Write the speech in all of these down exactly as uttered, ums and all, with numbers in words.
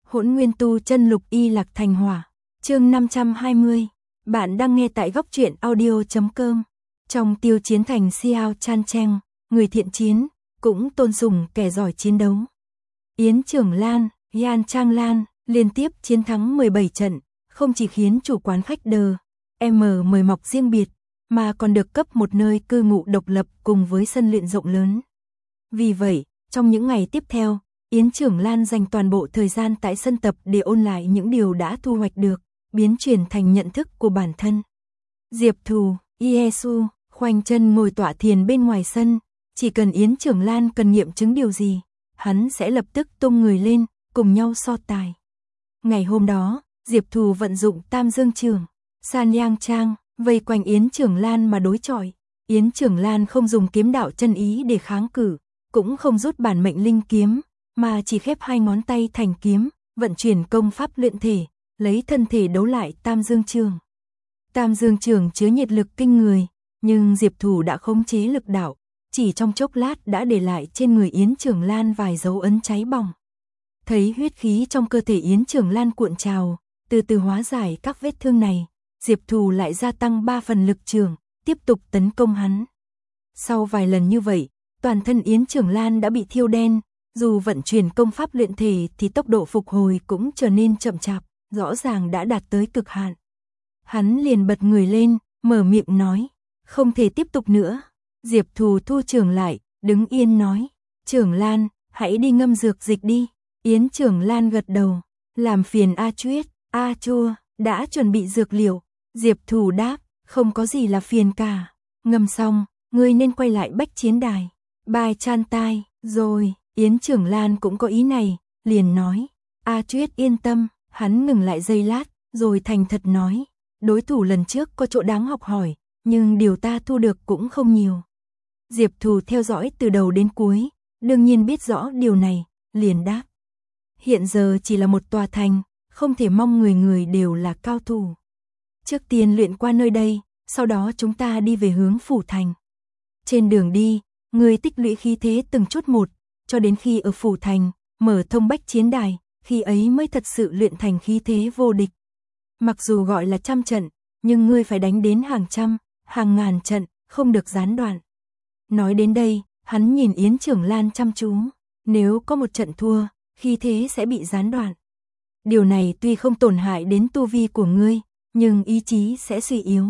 Hỗn Nguyên Tu Chân Lục Y Lạc Thành Hỏa, chương năm trăm hai mươi. Bạn đang nghe tại góc truyện audio chấm com. Trong Tiêu Chiến Thành Xiao Chan Cheng, người thiện chiến, cũng tôn sùng kẻ giỏi chiến đấu. Yến Trưởng Lan, Yan Trang Lan liên tiếp chiến thắng mười bảy trận, không chỉ khiến chủ quán khách đờ M mời mọc riêng biệt, mà còn được cấp một nơi cư ngụ độc lập cùng với sân luyện rộng lớn. Vì vậy, trong những ngày tiếp theo, Yến Trưởng Lan dành toàn bộ thời gian tại sân tập để ôn lại những điều đã thu hoạch được, biến chuyển thành nhận thức của bản thân. Diệp Thù, Iesu, khoanh chân ngồi tọa thiền bên ngoài sân, chỉ cần Yến Trưởng Lan cần nghiệm chứng điều gì, hắn sẽ lập tức tung người lên, cùng nhau so tài. Ngày hôm đó, Diệp Thù vận dụng Tam Dương Trường, San Yang Trang, vây quanh Yến Trưởng Lan mà đối chọi. Yến Trưởng Lan không dùng kiếm đạo chân ý để kháng cự, cũng không rút bản mệnh linh kiếm, mà chỉ khép hai ngón tay thành kiếm, vận chuyển công pháp luyện thể, lấy thân thể đấu lại Tam Dương Trường. Tam Dương Trường chứa nhiệt lực kinh người, nhưng Diệp Thù đã khống chế lực đạo, chỉ trong chốc lát đã để lại trên người Yến Trưởng Lan vài dấu ấn cháy bỏng. Thấy huyết khí trong cơ thể Yến Trưởng Lan cuộn trào, từ từ hóa giải các vết thương này, Diệp Thù lại gia tăng ba phần lực trường, tiếp tục tấn công hắn. Sau vài lần như vậy, toàn thân Yến Trưởng Lan đã bị thiêu đen, dù vận chuyển công pháp luyện thể thì tốc độ phục hồi cũng trở nên chậm chạp, rõ ràng đã đạt tới cực hạn. Hắn liền bật người lên, mở miệng nói, không thể tiếp tục nữa. Diệp Thù thu trường lại, đứng yên nói, Trưởng Lan, hãy đi ngâm dược dịch đi. Yến Trưởng Lan gật đầu, làm phiền A Chuyết, A Chua, đã chuẩn bị dược liệu. Diệp Thù đáp, không có gì là phiền cả. Ngâm xong, ngươi nên quay lại bách chiến đài. Bài Chan tai, rồi, Yến Trưởng Lan cũng có ý này, liền nói, A Chuyết yên tâm. Hắn ngừng lại giây lát, rồi thành thật nói, đối thủ lần trước có chỗ đáng học hỏi, nhưng điều ta thu được cũng không nhiều. Diệp Thù theo dõi từ đầu đến cuối, đương nhiên biết rõ điều này, liền đáp. Hiện giờ chỉ là một tòa thành, không thể mong người người đều là cao thủ. Trước tiên luyện qua nơi đây, sau đó chúng ta đi về hướng phủ thành. Trên đường đi, người tích lũy khí thế từng chút một, cho đến khi ở phủ thành, mở thông bách chiến đài, khi ấy mới thật sự luyện thành khí thế vô địch. Mặc dù gọi là trăm trận, nhưng ngươi phải đánh đến hàng trăm, hàng ngàn trận, không được gián đoạn. Nói đến đây, hắn nhìn Yến Trưởng Lan chăm chú, nếu có một trận thua, khí thế sẽ bị gián đoạn. Điều này tuy không tổn hại đến tu vi của ngươi, nhưng ý chí sẽ suy yếu.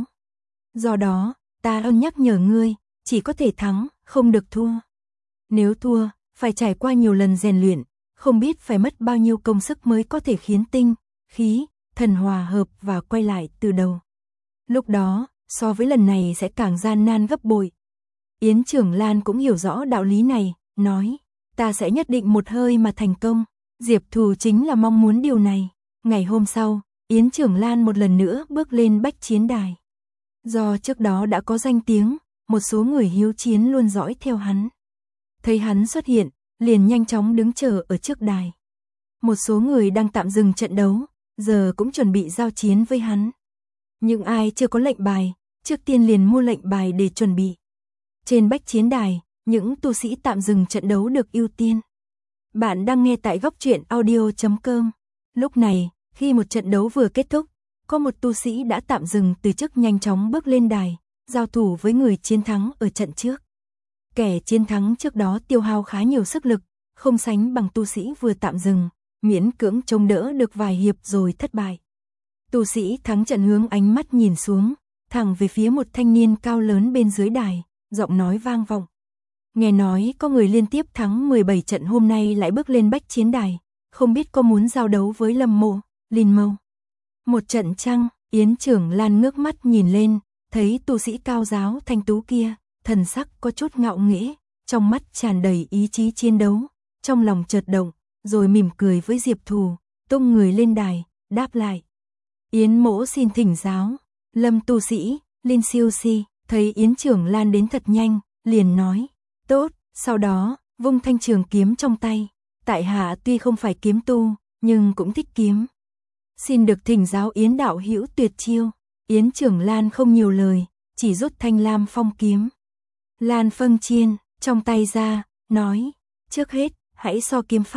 Do đó, ta ân nhắc nhở ngươi, chỉ có thể thắng, không được thua. Nếu thua, phải trải qua nhiều lần rèn luyện, không biết phải mất bao nhiêu công sức mới có thể khiến tinh, khí, thần hòa hợp và quay lại từ đầu. Lúc đó, so với lần này sẽ càng gian nan gấp bội. Yến Trưởng Lan cũng hiểu rõ đạo lý này, nói, ta sẽ nhất định một hơi mà thành công. Diệp Thù chính là mong muốn điều này. Ngày hôm sau, Yến Trưởng Lan một lần nữa bước lên bách chiến đài. Do trước đó đã có danh tiếng, một số người hiếu chiến luôn dõi theo hắn. Thấy hắn xuất hiện, liền nhanh chóng đứng chờ ở trước đài. Một số người đang tạm dừng trận đấu, giờ cũng chuẩn bị giao chiến với hắn. Những ai chưa có lệnh bài, trước tiên liền mua lệnh bài để chuẩn bị. Trên bách chiến đài, những tu sĩ tạm dừng trận đấu được ưu tiên. Bạn đang nghe tại góc truyện audio chấm com. Lúc này, khi một trận đấu vừa kết thúc, có một tu sĩ đã tạm dừng từ chức nhanh chóng bước lên đài, giao thủ với người chiến thắng ở trận trước. Kẻ chiến thắng trước đó tiêu hao khá nhiều sức lực, không sánh bằng tu sĩ vừa tạm dừng, miễn cưỡng chống đỡ được vài hiệp rồi thất bại. Tu sĩ thắng trận hướng ánh mắt nhìn xuống, thẳng về phía một thanh niên cao lớn bên dưới đài, giọng nói vang vọng. Nghe nói có người liên tiếp thắng mười bảy trận hôm nay lại bước lên bách chiến đài, không biết có muốn giao đấu với Lâm Mộ, Linh Mâu. Một trận chăng? Yến Trưởng Lan ngước mắt nhìn lên, thấy tu sĩ cao giáo thanh tú kia, thần sắc có chút ngạo nghễ, trong mắt tràn đầy ý chí chiến đấu, trong lòng chợt động, rồi mỉm cười với Diệp Thù, tung người lên đài, đáp lại. Yến mỗ xin thỉnh giáo. Lâm tu sĩ, Linh siêu si, thấy Yến Trưởng Lan đến thật nhanh, liền nói, tốt, sau đó, vung thanh trường kiếm trong tay, tại hạ tuy không phải kiếm tu, nhưng cũng thích kiếm. Xin được thỉnh giáo Yến đạo hữu tuyệt chiêu. Yến Trưởng Lan không nhiều lời, chỉ rút thanh lam phong kiếm. Lan phân chiên, trong tay ra, nói, trước hết, hãy so kiếm pháp.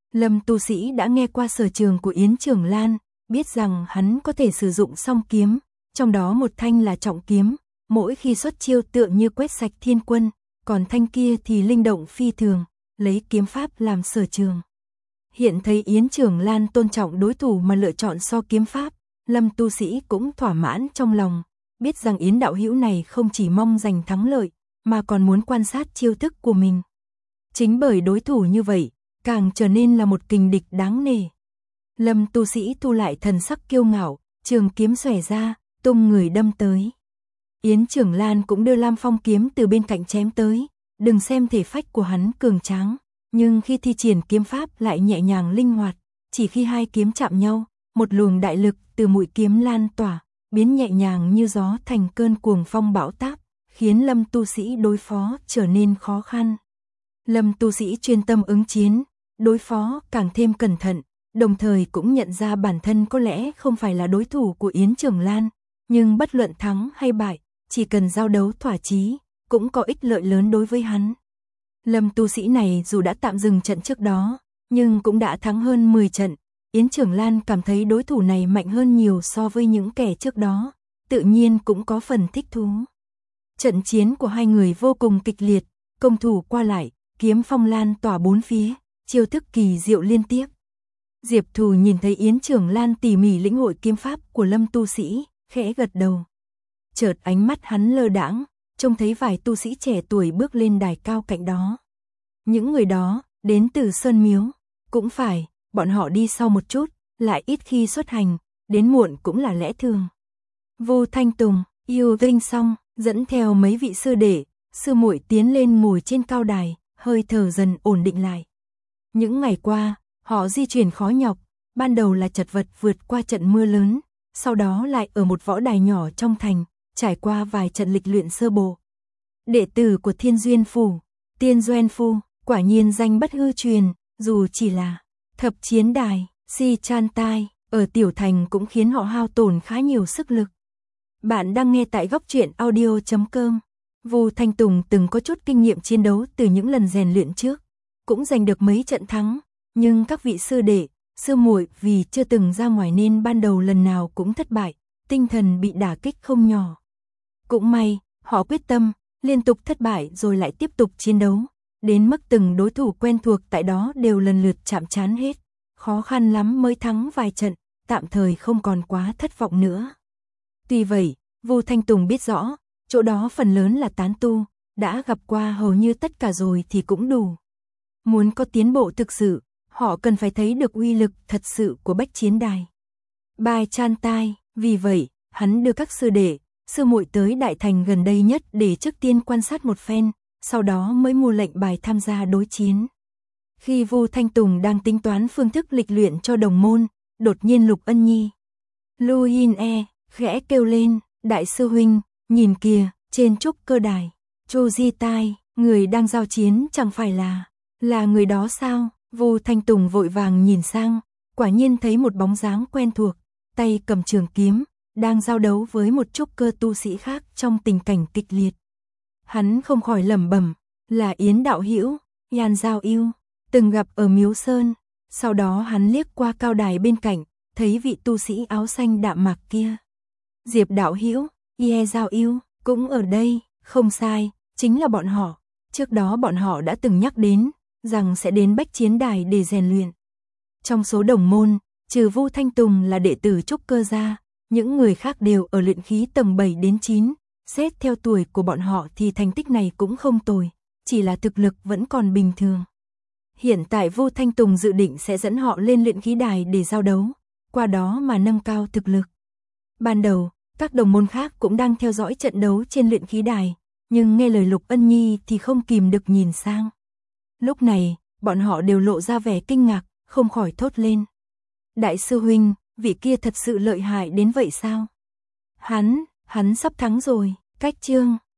Lâm tu sĩ đã nghe qua sở trường của Yến Trường Lan, biết rằng hắn có thể sử dụng song kiếm, trong đó một thanh là trọng kiếm, mỗi khi xuất chiêu tựa như quét sạch thiên quân, còn thanh kia thì linh động phi thường, lấy kiếm pháp làm sở trường. Hiện thấy Yến Trường Lan tôn trọng đối thủ mà lựa chọn so kiếm pháp, Lâm tu sĩ cũng thỏa mãn trong lòng, biết rằng Yến đạo hữu này không chỉ mong giành thắng lợi, mà còn muốn quan sát chiêu thức của mình. Chính bởi đối thủ như vậy, càng trở nên là một kình địch đáng nể. Lâm tu sĩ thu lại thần sắc kiêu ngạo, trường kiếm xòe ra, tung người đâm tới. Yến Trường Lan cũng đưa Lam Phong kiếm từ bên cạnh chém tới, đừng xem thể phách của hắn cường tráng, nhưng khi thi triển kiếm pháp lại nhẹ nhàng linh hoạt, chỉ khi hai kiếm chạm nhau, một luồng đại lực từ mũi kiếm lan tỏa, biến nhẹ nhàng như gió thành cơn cuồng phong bão táp, khiến Lâm tu sĩ đối phó trở nên khó khăn. Lâm tu sĩ chuyên tâm ứng chiến, đối phó càng thêm cẩn thận, đồng thời cũng nhận ra bản thân có lẽ không phải là đối thủ của Yến Trường Lan, nhưng bất luận thắng hay bại, chỉ cần giao đấu thỏa chí, cũng có ích lợi lớn đối với hắn. Lâm tu sĩ này dù đã tạm dừng trận trước đó, nhưng cũng đã thắng hơn mười trận. Yến Trường Lan cảm thấy đối thủ này mạnh hơn nhiều so với những kẻ trước đó, tự nhiên cũng có phần thích thú. Trận chiến của hai người vô cùng kịch liệt, công thủ qua lại, kiếm phong lan tỏa bốn phía, chiêu thức kỳ diệu liên tiếp. Diệp Thù nhìn thấy Yến Trường Lan tỉ mỉ lĩnh hội kiếm pháp của Lâm tu sĩ, khẽ gật đầu. Chợt ánh mắt hắn lơ đãng, trông thấy vài tu sĩ trẻ tuổi bước lên đài cao cạnh đó. Những người đó, đến từ Sơn Miếu, cũng phải, bọn họ đi sau một chút, lại ít khi xuất hành, đến muộn cũng là lẽ thường. Vu Thanh Tùng, Yêu Vinh Song, dẫn theo mấy vị sư đệ, sư muội tiến lên ngồi trên cao đài, hơi thở dần ổn định lại. Những ngày qua, họ di chuyển khó nhọc, ban đầu là chật vật vượt qua trận mưa lớn, sau đó lại ở một võ đài nhỏ trong thành, trải qua vài trận lịch luyện sơ bộ. Đệ tử của Thiên Duyên Phủ, Tiên Duyên Phu, quả nhiên danh bất hư truyền, dù chỉ là thập chiến đài, si chan tai, ở tiểu thành cũng khiến họ hao tổn khá nhiều sức lực. Bạn đang nghe tại góc truyện audio chấm com. Vu Thanh Tùng từng có chút kinh nghiệm chiến đấu từ những lần rèn luyện trước, cũng giành được mấy trận thắng, nhưng các vị sư đệ, sư muội vì chưa từng ra ngoài nên ban đầu lần nào cũng thất bại, tinh thần bị đả kích không nhỏ. Cũng may, họ quyết tâm, liên tục thất bại rồi lại tiếp tục chiến đấu, đến mức từng đối thủ quen thuộc tại đó đều lần lượt chạm trán hết, khó khăn lắm mới thắng vài trận, tạm thời không còn quá thất vọng nữa. Tuy vậy, Vu Thanh Tùng biết rõ, chỗ đó phần lớn là tán tu, đã gặp qua hầu như tất cả rồi thì cũng đủ. Muốn có tiến bộ thực sự, họ cần phải thấy được uy lực thật sự của bách chiến đài. Bài chan tai, vì vậy, hắn đưa các sư đệ, sư muội tới đại thành gần đây nhất để trước tiên quan sát một phen, sau đó mới mua lệnh bài tham gia đối chiến. Khi Vu Thanh Tùng đang tính toán phương thức lịch luyện cho đồng môn, đột nhiên Lục Ân Nhi, Lu Yin E, khẽ kêu lên, đại sư huynh, nhìn kìa, trên trúc cơ đài, Chu Di Tai, người đang giao chiến chẳng phải là, là người đó sao? Vu Thanh Tùng vội vàng nhìn sang, quả nhiên thấy một bóng dáng quen thuộc, tay cầm trường kiếm, đang giao đấu với một trúc cơ tu sĩ khác trong tình cảnh kịch liệt. Hắn không khỏi lẩm bẩm, là Yến đạo hữu, Yan Giao Yêu, từng gặp ở Miếu Sơn. Sau đó hắn liếc qua cao đài bên cạnh, thấy vị tu sĩ áo xanh đạm mạc kia. Diệp đạo hữu, Ye Giao Yêu, cũng ở đây, không sai, chính là bọn họ. Trước đó bọn họ đã từng nhắc đến, rằng sẽ đến bách chiến đài để rèn luyện. Trong số đồng môn, trừ Vu Thanh Tùng là đệ tử trúc cơ ra, những người khác đều ở luyện khí tầng bảy đến chín, xét theo tuổi của bọn họ thì thành tích này cũng không tồi, chỉ là thực lực vẫn còn bình thường. Hiện tại Vu Thanh Tùng dự định sẽ dẫn họ lên luyện khí đài để giao đấu, qua đó mà nâng cao thực lực. Ban đầu, các đồng môn khác cũng đang theo dõi trận đấu trên luyện khí đài, nhưng nghe lời Lục Ân Nhi thì không kìm được nhìn sang. Lúc này, bọn họ đều lộ ra vẻ kinh ngạc, không khỏi thốt lên. Đại sư huynh, vị kia thật sự lợi hại đến vậy sao? Hắn, hắn sắp thắng rồi, cách chương.